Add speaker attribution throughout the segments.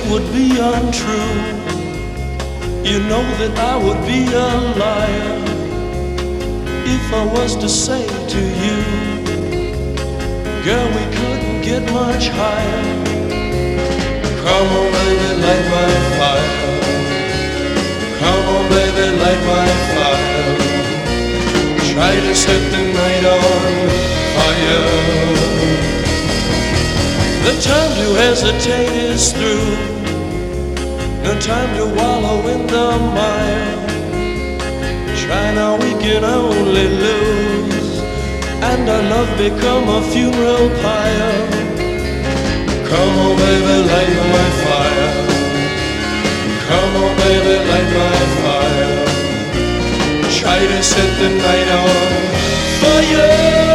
Speaker 1: would be untrue. You know that I would be a liar if I was to say to you, girl, we couldn't get much higher. Come on, baby, light my fire. Come on, baby, light my fire. Try to set the night on fire. The time to hesitate is through. No time to wallow in the mire. Try now, we can only lose, and our love become a funeral pyre. Come on, baby, light my fire. Come on, baby, light my fire. Try to set the night on fire.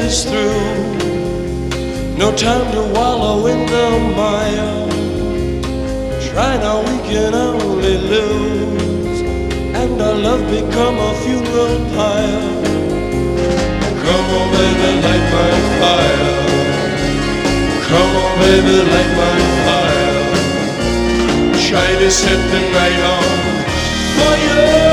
Speaker 1: is through. No time to wallow in the mire. Try now, we can only lose, and our love become a funeral pyre. Come on, baby, light my fire. Come on, baby, light my fire. Try to set the night on fire.